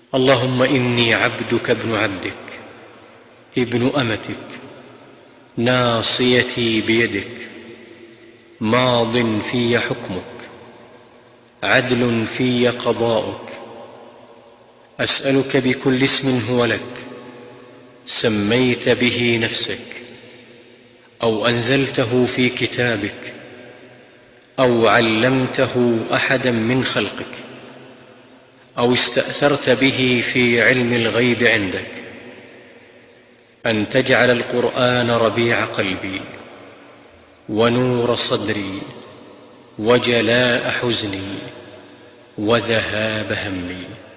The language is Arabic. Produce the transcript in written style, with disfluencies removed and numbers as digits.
اللهم إني عبدك ابن عبدك ابن أمتك، ناصيتي بيدك، ماض في حكمك، عدل في قضاؤك. أسألك بكل اسم هو لك سميت به نفسك أو أنزلته في كتابك أو علمته أحدا من خلقك أو استأثرت به في علم الغيب عندك، أن تجعل القرآن ربيع قلبي ونور صدري وجلاء حزني وذهاب همي.